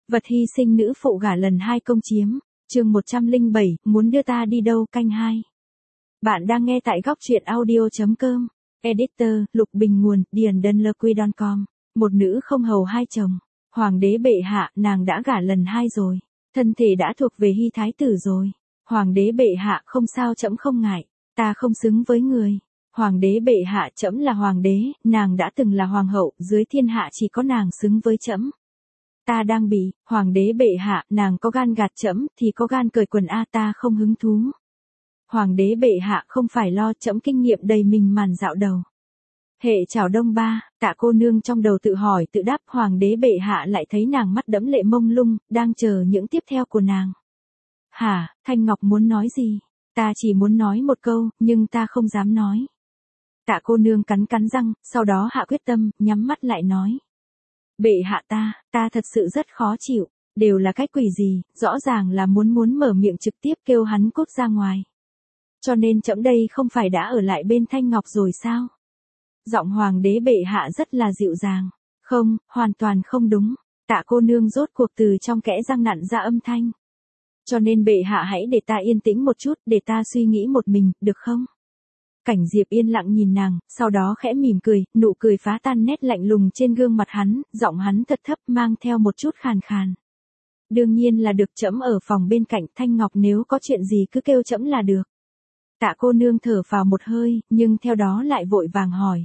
Vật hy sinh nữ phụ gả lần 2 công chiếm, chương 107, muốn đưa ta đi đâu canh 2. Bạn đang nghe tại góc truyện audio.com. Editor, Lục Bình nguồn, điền.com. Một nữ không hầu hai chồng. Hoàng đế bệ hạ, nàng đã gả lần 2 rồi. Thân thể đã thuộc về hy thái tử rồi. Hoàng đế bệ hạ, không sao, trẫm không ngại. Ta không xứng với người. Hoàng đế bệ hạ, trẫm là hoàng đế, nàng đã từng là hoàng hậu, dưới thiên hạ chỉ có nàng xứng với trẫm. Ta đang bị, hoàng đế bệ hạ, nàng có gan gạt trẫm thì có gan cởi quần a, ta không hứng thú. Hoàng đế bệ hạ, không phải lo, trẫm kinh nghiệm đầy mình màn dạo đầu. Hệ chào đông ba, Tạ cô nương trong đầu tự hỏi tự đáp, hoàng đế bệ hạ lại thấy nàng mắt đẫm lệ mông lung, đang chờ những tiếp theo của nàng. Hả, Thanh Ngọc muốn nói gì? Ta chỉ muốn nói một câu, nhưng ta không dám nói. Tạ cô nương cắn răng, sau đó hạ quyết tâm, nhắm mắt lại nói. Bệ hạ, ta thật sự rất khó chịu, đều là cái quỷ gì, rõ ràng là muốn mở miệng trực tiếp kêu hắn cút ra ngoài. Cho nên trẫm đây không phải đã ở lại bên Thanh Ngọc rồi sao? Giọng hoàng đế bệ hạ rất là dịu dàng. Không, hoàn toàn không đúng. Tạ cô nương rốt cuộc từ trong kẽ răng nặn ra âm thanh. Cho nên bệ hạ hãy để ta yên tĩnh một chút, để ta suy nghĩ một mình, được không? Cảnh Diệp yên lặng nhìn nàng, sau đó khẽ mỉm cười, nụ cười phá tan nét lạnh lùng trên gương mặt hắn, giọng hắn thật thấp mang theo một chút khàn khàn. Đương nhiên là được, trẫm ở phòng bên cạnh, Thanh Ngọc nếu có chuyện gì cứ kêu trẫm là được. Tạ cô nương thở vào một hơi, nhưng theo đó lại vội vàng hỏi.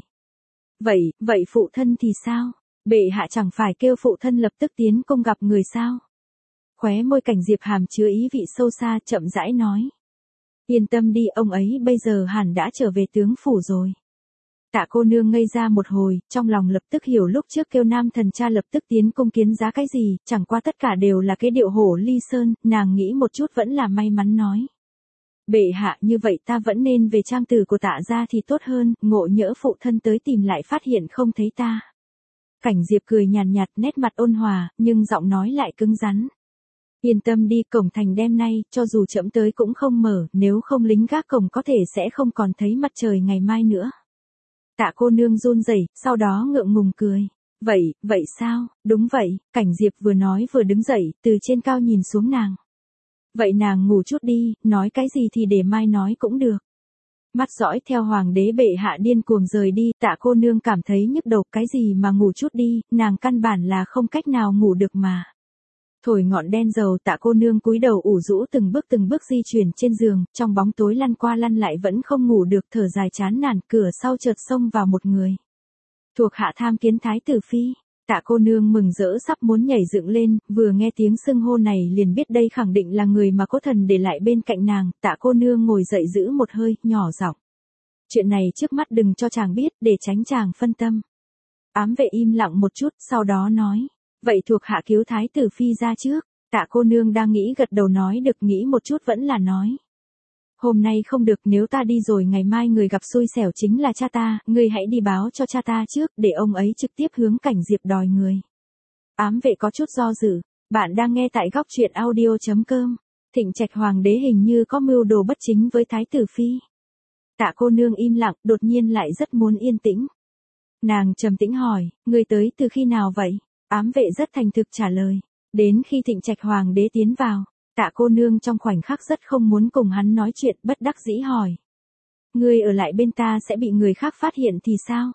Vậy phụ thân thì sao? Bệ hạ chẳng phải kêu phụ thân lập tức tiến cung gặp người sao? Khóe môi Cảnh Diệp hàm chứa ý vị sâu xa, chậm rãi nói. Yên tâm đi, ông ấy bây giờ hẳn đã trở về tướng phủ rồi. Tạ cô nương ngây ra một hồi, trong lòng lập tức hiểu lúc trước kêu nam thần cha lập tức tiến cung kiến giá cái gì, chẳng qua tất cả đều là cái điệu hổ ly sơn, nàng nghĩ một chút vẫn là may mắn nói. Bệ hạ, như vậy ta vẫn nên về trang tử của Tạ gia thì tốt hơn, ngộ nhỡ phụ thân tới tìm lại phát hiện không thấy ta. Cảnh Diệp cười nhàn nhạt, nét mặt ôn hòa, nhưng giọng nói lại cứng rắn. Yên tâm đi, cổng thành đêm nay, cho dù trẫm tới cũng không mở, nếu không lính gác cổng có thể sẽ không còn thấy mặt trời ngày mai nữa. Tạ cô nương run rẩy, sau đó ngượng ngùng cười. Vậy sao? Đúng vậy, Cảnh Diệp vừa nói vừa đứng dậy, từ trên cao nhìn xuống nàng. Vậy nàng ngủ chút đi, nói cái gì thì để mai nói cũng được. Mắt dõi theo hoàng đế bệ hạ điên cuồng rời đi, Tạ cô nương cảm thấy nhức đầu, cái gì mà ngủ chút đi, nàng căn bản là không cách nào ngủ được mà. Thổi ngọn đen dầu, Tạ cô nương cúi đầu ủ rũ từng bước di chuyển trên giường, trong bóng tối lăn qua lăn lại vẫn không ngủ được, thở dài chán nản, cửa sau chợt xông vào một người. Thuộc hạ tham kiến thái tử phi. Tạ cô nương mừng rỡ sắp muốn nhảy dựng lên, vừa nghe tiếng xưng hô này liền biết đây khẳng định là người mà Cố Thần để lại bên cạnh nàng. Tạ cô nương ngồi dậy giữ một hơi, nhỏ giọng. Chuyện này trước mắt đừng cho chàng biết, để tránh chàng phân tâm. Ám vệ im lặng một chút, sau đó nói. Vậy thuộc hạ cứu thái tử phi ra trước. Tạ cô nương đang nghĩ gật đầu nói được, nghĩ một chút vẫn là nói. Hôm nay không được, nếu ta đi rồi ngày mai người gặp xui xẻo chính là cha ta, ngươi hãy đi báo cho cha ta trước, để ông ấy trực tiếp hướng Cảnh Diệp đòi người. Ám vệ có chút do dự, bạn đang nghe tại góc truyện audio.com. Thịnh Trạch hoàng đế hình như có mưu đồ bất chính với thái tử phi. Tạ cô nương im lặng, đột nhiên lại rất muốn yên tĩnh. Nàng trầm tĩnh hỏi, ngươi tới từ khi nào vậy? Ám vệ rất thành thực trả lời, đến khi Thịnh Trạch hoàng đế tiến vào. Tạ cô nương trong khoảnh khắc rất không muốn cùng hắn nói chuyện, bất đắc dĩ hỏi. Ngươi ở lại bên ta sẽ bị người khác phát hiện thì sao?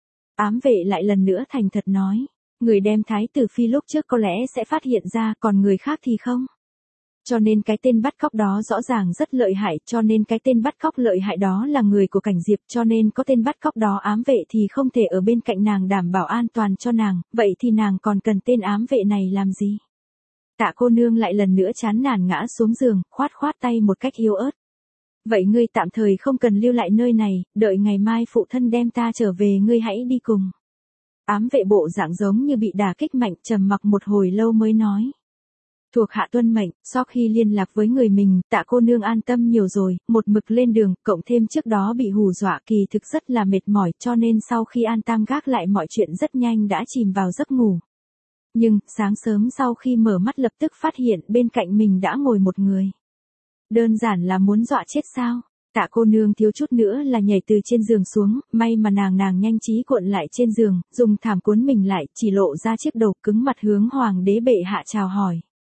Ám vệ lại lần nữa thành thật nói. Người đem thái tử phi lúc trước có lẽ sẽ phát hiện ra, còn người khác thì không. Cho nên cái tên bắt cóc đó rõ ràng rất lợi hại, cho nên cái tên bắt cóc lợi hại đó là người của Cảnh Diệp, cho nên có tên bắt cóc đó ám vệ thì không thể ở bên cạnh nàng đảm bảo an toàn cho nàng, vậy thì nàng còn cần tên ám vệ này làm gì? Tạ cô nương lại lần nữa chán nản ngã xuống giường, khoát tay một cách yếu ớt. Vậy ngươi tạm thời không cần lưu lại nơi này, đợi ngày mai phụ thân đem ta trở về ngươi hãy đi cùng. Ám vệ bộ dạng giống như bị đả kích mạnh, trầm mặc một hồi lâu mới nói. Thuộc hạ tuân mệnh. Sau khi liên lạc với người mình, Tạ cô nương an tâm nhiều rồi, một mực lên đường, cộng thêm trước đó bị hù dọa kỳ thực rất là mệt mỏi, cho nên sau khi an táng gác lại mọi chuyện rất nhanh đã chìm vào giấc ngủ. Nhưng, sáng sớm sau khi mở mắt lập tức phát hiện bên cạnh mình đã ngồi một người. Đơn giản là muốn dọa chết sao? Tạ cô nương thiếu chút nữa là nhảy từ trên giường xuống, may mà nàng nhanh trí cuộn lại trên giường, dùng thảm cuốn mình lại, chỉ lộ ra chiếc đầu, cứng mặt hướng hoàng đế bệ hạ chào hỏi.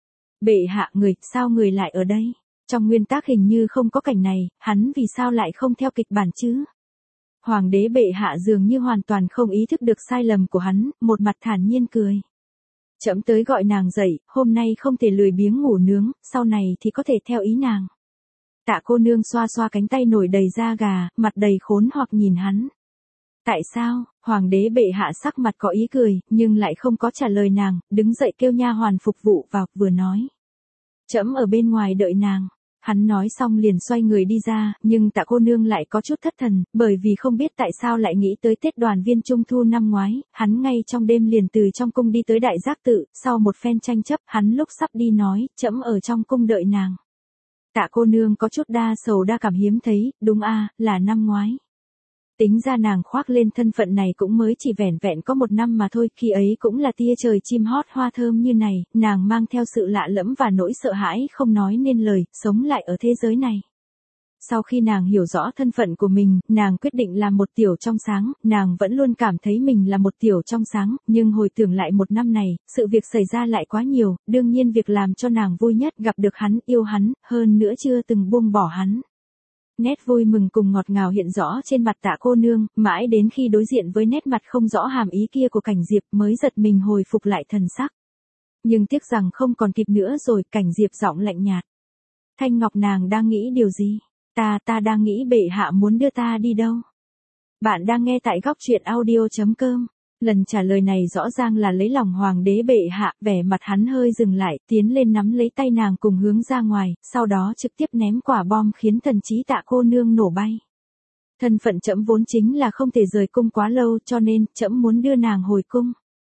Bệ hạ, sao người lại ở đây? Trong nguyên tắc hình như không có cảnh này, hắn vì sao lại không theo kịch bản chứ? Hoàng đế bệ hạ dường như hoàn toàn không ý thức được sai lầm của hắn, một mặt thản nhiên cười. Trẫm tới gọi nàng dậy, hôm nay không thể lười biếng ngủ nướng, sau này thì có thể theo ý nàng. Tạ cô nương xoa xoa cánh tay nổi đầy da gà, mặt đầy khốn hoặc nhìn hắn. Tại sao? Hoàng đế bệ hạ sắc mặt có ý cười, nhưng lại không có trả lời nàng, đứng dậy kêu nha hoàn phục vụ vào, vừa nói. Trẫm ở bên ngoài đợi nàng. Hắn nói xong liền xoay người đi ra, nhưng Tạ cô nương lại có chút thất thần, bởi vì không biết tại sao lại nghĩ tới Tết đoàn viên Trung thu năm ngoái, hắn ngay trong đêm liền từ trong cung đi tới Đại Giác Tự, sau một phen tranh chấp, hắn lúc sắp đi nói, trẫm ở trong cung đợi nàng. Tạ cô nương có chút đa sầu đa cảm hiếm thấy, đúng là năm ngoái. Tính ra nàng khoác lên thân phận này cũng mới chỉ vẻn vẹn có một năm mà thôi, khi ấy cũng là tia trời chim hót hoa thơm như này, nàng mang theo sự lạ lẫm và nỗi sợ hãi không nói nên lời, sống lại ở thế giới này. Sau khi nàng hiểu rõ thân phận của mình, nàng quyết định làm một tiểu trong sáng, nàng vẫn luôn cảm thấy mình là một tiểu trong sáng, nhưng hồi tưởng lại một năm này, sự việc xảy ra lại quá nhiều, đương nhiên việc làm cho nàng vui nhất gặp được hắn, yêu hắn, hơn nữa chưa từng buông bỏ hắn. Nét vui mừng cùng ngọt ngào hiện rõ trên mặt Tạ cô nương, mãi đến khi đối diện với nét mặt không rõ hàm ý kia của Cảnh Diệp mới giật mình hồi phục lại thần sắc. Nhưng tiếc rằng không còn kịp nữa rồi, Cảnh Diệp giọng lạnh nhạt. Thanh Ngọc, nàng đang nghĩ điều gì? Ta đang nghĩ bệ hạ muốn đưa ta đi đâu? Bạn đang nghe tại góc truyện audio.com. Lần trả lời này rõ ràng là lấy lòng hoàng đế bệ hạ, vẻ mặt hắn hơi dừng lại, tiến lên nắm lấy tay nàng cùng hướng ra ngoài, sau đó trực tiếp ném quả bom khiến thần trí Tạ cô nương nổ bay. Thân phận trẫm vốn chính là không thể rời cung quá lâu, cho nên trẫm muốn đưa nàng hồi cung.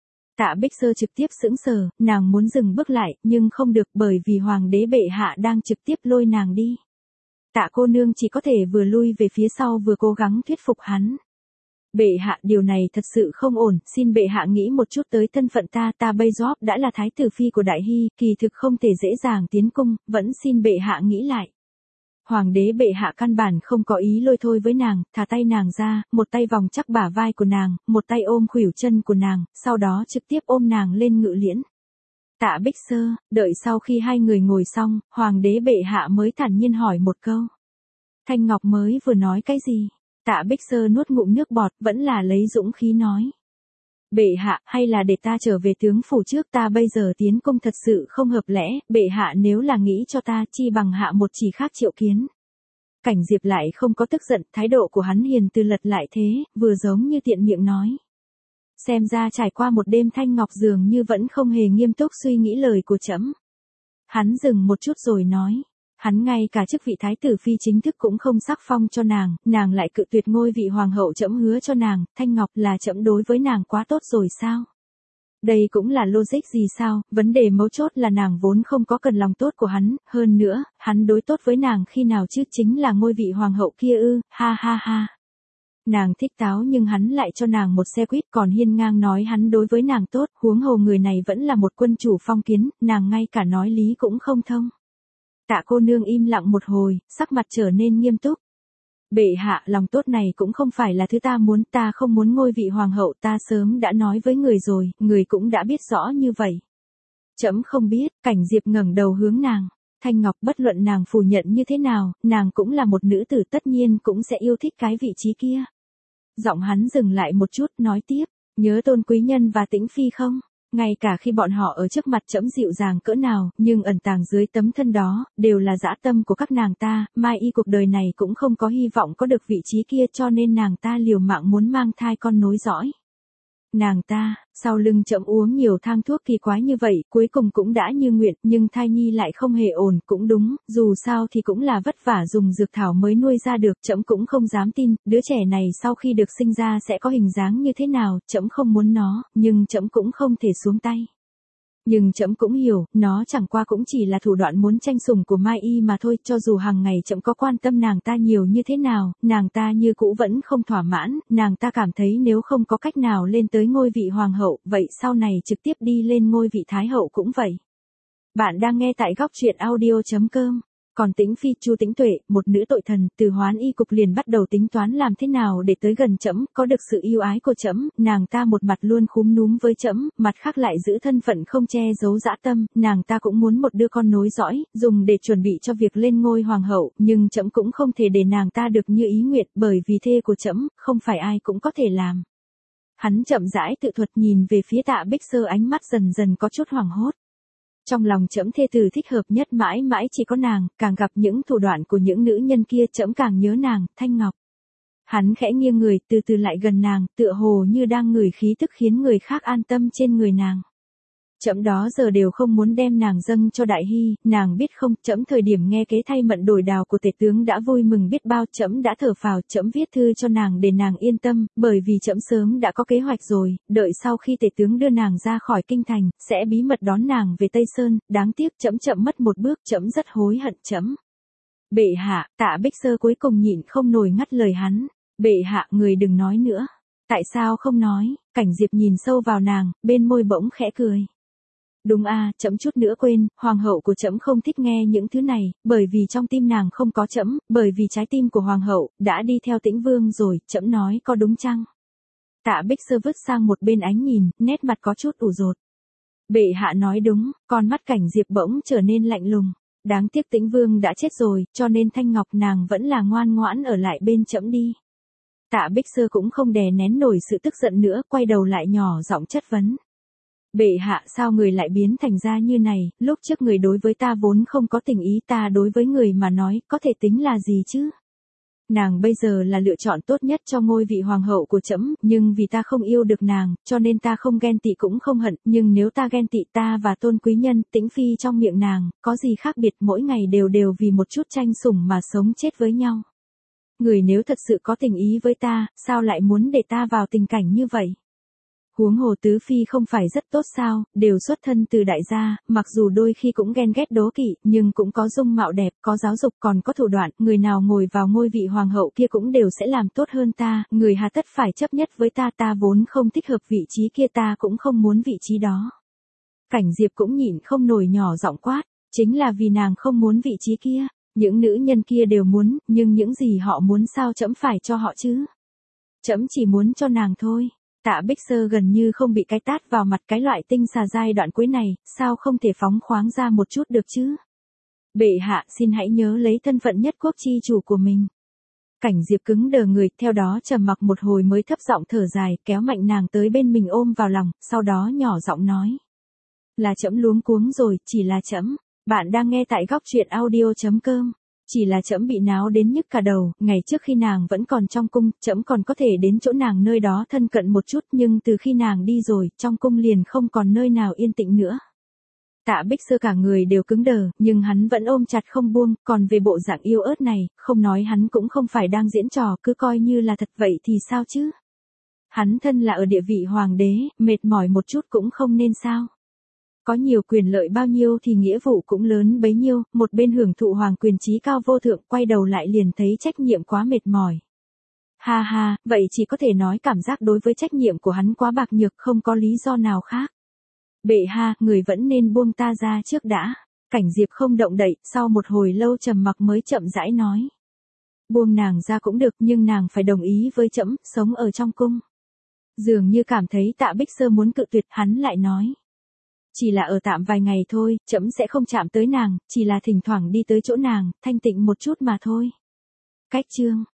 Tạ Bích Sơ trực tiếp sững sờ, nàng muốn dừng bước lại, nhưng không được bởi vì hoàng đế bệ hạ đang trực tiếp lôi nàng đi. Tạ cô nương chỉ có thể vừa lui về phía sau vừa cố gắng thuyết phục hắn. Bệ hạ, điều này thật sự không ổn, xin bệ hạ nghĩ một chút tới thân phận ta bây giờ đã là thái tử phi của Đại Hy, kỳ thực không thể dễ dàng tiến cung, vẫn xin bệ hạ nghĩ lại. Hoàng đế bệ hạ căn bản không có ý lôi thôi với nàng, thả tay nàng ra, một tay vòng chắc bả vai của nàng, một tay ôm khuỷu chân của nàng, sau đó trực tiếp ôm nàng lên ngự liễn. Tạ Bích Sơ, đợi sau khi hai người ngồi xong, hoàng đế bệ hạ mới thản nhiên hỏi một câu. Thanh Ngọc mới vừa nói cái gì? Tạ Bích Sơ nuốt ngụm nước bọt, vẫn là lấy dũng khí nói. Bệ hạ, hay là để ta trở về tướng phủ trước, ta bây giờ tiến cung thật sự không hợp lẽ, bệ hạ nếu là nghĩ cho ta, chi bằng hạ một chỉ khác triệu kiến. Cảnh Diệp lại không có tức giận, thái độ của hắn hiền từ lật lại thế, vừa giống như tiện miệng nói. Xem ra trải qua một đêm Thanh Ngọc dường như vẫn không hề nghiêm túc suy nghĩ lời của trẫm. Hắn dừng một chút rồi nói. Hắn ngay cả chức vị thái tử phi chính thức cũng không sắc phong cho nàng lại cự tuyệt ngôi vị hoàng hậu trẫm hứa cho nàng, Thanh Ngọc, là trẫm đối với nàng quá tốt rồi sao? Đây cũng là logic gì sao, vấn đề mấu chốt là nàng vốn không có cần lòng tốt của hắn, hơn nữa, hắn đối tốt với nàng khi nào chứ, chính là ngôi vị hoàng hậu kia ư, ha ha ha. Nàng thích táo nhưng hắn lại cho nàng một xe quýt, còn hiên ngang nói hắn đối với nàng tốt, huống hồ người này vẫn là một quân chủ phong kiến, nàng ngay cả nói lý cũng không thông. Tạ cô nương im lặng một hồi, sắc mặt trở nên nghiêm túc. Bệ hạ, lòng tốt này cũng không phải là thứ ta muốn, ta không muốn ngôi vị hoàng hậu, ta sớm đã nói với người rồi, người cũng đã biết rõ như vậy. Trẫm không biết, Cảnh Diệp ngẩng đầu hướng nàng. Thanh Ngọc, bất luận nàng phủ nhận như thế nào, nàng cũng là một nữ tử, tất nhiên cũng sẽ yêu thích cái vị trí kia. Giọng hắn dừng lại một chút, nói tiếp, nhớ Tôn Quý Nhân và Tĩnh Phi không? Ngay cả khi bọn họ ở trước mặt trẫm dịu dàng cỡ nào, nhưng ẩn tàng dưới tấm thân đó, đều là dã tâm của các nàng ta, Mai Y cuộc đời này cũng không có hy vọng có được vị trí kia, cho nên nàng ta liều mạng muốn mang thai con nối dõi. Nàng ta, sau lưng trẫm uống nhiều thang thuốc kỳ quái như vậy, cuối cùng cũng đã như nguyện, nhưng thai nhi lại không hề ổn, cũng đúng, dù sao thì cũng là vất vả dùng dược thảo mới nuôi ra được, trẫm cũng không dám tin, đứa trẻ này sau khi được sinh ra sẽ có hình dáng như thế nào, trẫm không muốn nó, nhưng trẫm cũng không thể xuống tay. Nhưng trẫm cũng hiểu, nó chẳng qua cũng chỉ là thủ đoạn muốn tranh sủng của Mai Y mà thôi, cho dù hàng ngày trẫm có quan tâm nàng ta nhiều như thế nào, nàng ta như cũ vẫn không thỏa mãn, nàng ta cảm thấy nếu không có cách nào lên tới ngôi vị hoàng hậu, vậy sau này trực tiếp đi lên ngôi vị thái hậu cũng vậy. Bạn đang nghe tại góc truyện audio.com. Còn Tĩnh Phi, Chu Tĩnh Tuệ, một nữ tội thần, từ Hoán Y cục liền bắt đầu tính toán làm thế nào để tới gần trẫm, có được sự yêu ái của trẫm, nàng ta một mặt luôn khúm núm với trẫm, mặt khác lại giữ thân phận không che giấu dã tâm, nàng ta cũng muốn một đứa con nối dõi, dùng để chuẩn bị cho việc lên ngôi hoàng hậu, nhưng trẫm cũng không thể để nàng ta được như ý nguyện, bởi vì thê của trẫm, không phải ai cũng có thể làm. Hắn chậm rãi tự thuật nhìn về phía Tạ Bích Sơ, ánh mắt dần dần có chút hoảng hốt. Trong lòng trẫm thê tử thích hợp nhất mãi mãi chỉ có nàng, càng gặp những thủ đoạn của những nữ nhân kia trẫm càng nhớ nàng, Thanh Ngọc. Hắn khẽ nghiêng người, từ từ lại gần nàng, tựa hồ như đang ngửi khí tức khiến người khác an tâm trên người nàng. Trẫm đó giờ đều không muốn đem nàng dâng cho Đại Hy, nàng biết không, trẫm thời điểm nghe kế thay mận đổi đào của tể tướng đã vui mừng biết bao, trẫm đã thở phào, trẫm viết thư cho nàng để nàng yên tâm, bởi vì trẫm sớm đã có kế hoạch rồi, đợi sau khi tể tướng đưa nàng ra khỏi kinh thành, sẽ bí mật đón nàng về Tây Sơn, đáng tiếc trẫm chậm mất một bước, trẫm rất hối hận trẫm. Bệ hạ, Tạ Bích Sơ cuối cùng nhịn không nổi ngắt lời hắn, bệ hạ, người đừng nói nữa. Tại sao không nói? Cảnh Diệp nhìn sâu vào nàng, bên môi bỗng khẽ cười. Đúng a, trẫm chút nữa quên, hoàng hậu của trẫm không thích nghe những thứ này, bởi vì trong tim nàng không có trẫm, bởi vì trái tim của hoàng hậu đã đi theo Tĩnh Vương rồi, trẫm nói có đúng chăng? Tạ Bích Sơ vứt sang một bên ánh nhìn, nét mặt có chút ủ rột. Bệ hạ nói đúng, con mắt Cảnh Diệp bỗng trở nên lạnh lùng. Đáng tiếc Tĩnh Vương đã chết rồi, cho nên Thanh Ngọc nàng vẫn là ngoan ngoãn ở lại bên trẫm đi. Tạ Bích Sơ cũng không đè nén nổi sự tức giận nữa, quay đầu lại nhỏ giọng chất vấn. Bệ hạ, sao người lại biến thành ra như này, lúc trước người đối với ta vốn không có tình ý, ta đối với người mà nói, có thể tính là gì chứ? Nàng bây giờ là lựa chọn tốt nhất cho ngôi vị hoàng hậu của trẫm, nhưng vì ta không yêu được nàng, cho nên ta không ghen tị cũng không hận, nhưng nếu ta ghen tị, ta và Tôn quý nhân, Tĩnh Phi trong miệng nàng, có gì khác biệt, mỗi ngày đều vì một chút tranh sủng mà sống chết với nhau. Người nếu thật sự có tình ý với ta, sao lại muốn để ta vào tình cảnh như vậy? Huống hồ Tứ Phi không phải rất tốt sao, đều xuất thân từ đại gia, mặc dù đôi khi cũng ghen ghét đố kỵ, nhưng cũng có dung mạo đẹp, có giáo dục còn có thủ đoạn, người nào ngồi vào ngôi vị hoàng hậu kia cũng đều sẽ làm tốt hơn ta, người hà tất phải chấp nhất với ta, ta vốn không thích hợp vị trí kia, ta cũng không muốn vị trí đó. Cảnh Diệp cũng nhịn không nổi nhỏ giọng quát, chính là vì nàng không muốn vị trí kia, những nữ nhân kia đều muốn, nhưng những gì họ muốn sao trẫm phải cho họ chứ? Trẫm chỉ muốn cho nàng thôi. Tạ Bích Sơ gần như không bị cái tát vào mặt, cái loại tinh xà giai đoạn cuối này, sao không thể phóng khoáng ra một chút được chứ? Bệ hạ, xin hãy nhớ lấy thân phận nhất quốc chi chủ của mình. Cảnh Diệp cứng đờ người, theo đó trầm mặc một hồi mới thấp giọng thở dài, kéo mạnh nàng tới bên mình ôm vào lòng, sau đó nhỏ giọng nói. Là trẫm luống cuống rồi, chỉ là trẫm. Bạn đang nghe tại góc truyện audio.com. Chỉ là trẫm bị náo đến nhức cả đầu, ngày trước khi nàng vẫn còn trong cung, trẫm còn có thể đến chỗ nàng nơi đó thân cận một chút, nhưng từ khi nàng đi rồi, trong cung liền không còn nơi nào yên tĩnh nữa. Tạ Bích Sơ cả người đều cứng đờ, nhưng hắn vẫn ôm chặt không buông, còn về bộ dạng yêu ớt này, không nói hắn cũng không phải đang diễn trò, cứ coi như là thật vậy thì sao chứ? Hắn thân là ở địa vị hoàng đế, mệt mỏi một chút cũng không nên sao? Có nhiều quyền lợi bao nhiêu thì nghĩa vụ cũng lớn bấy nhiêu, một bên hưởng thụ hoàng quyền trí cao vô thượng, quay đầu lại liền thấy trách nhiệm quá mệt mỏi. Ha ha, vậy chỉ có thể nói cảm giác đối với trách nhiệm của hắn quá bạc nhược, không có lý do nào khác. Bệ hạ, người vẫn nên buông ta ra trước đã. Cảnh Diệp không động đậy, sau một hồi lâu trầm mặc mới chậm rãi nói. Buông nàng ra cũng được, nhưng nàng phải đồng ý với trẫm, sống ở trong cung. Dường như cảm thấy Tạ Bích Sơ muốn cự tuyệt, hắn lại nói. Chỉ là ở tạm vài ngày thôi, trẫm sẽ không chạm tới nàng, chỉ là thỉnh thoảng đi tới chỗ nàng, thanh tịnh một chút mà thôi. Cách chương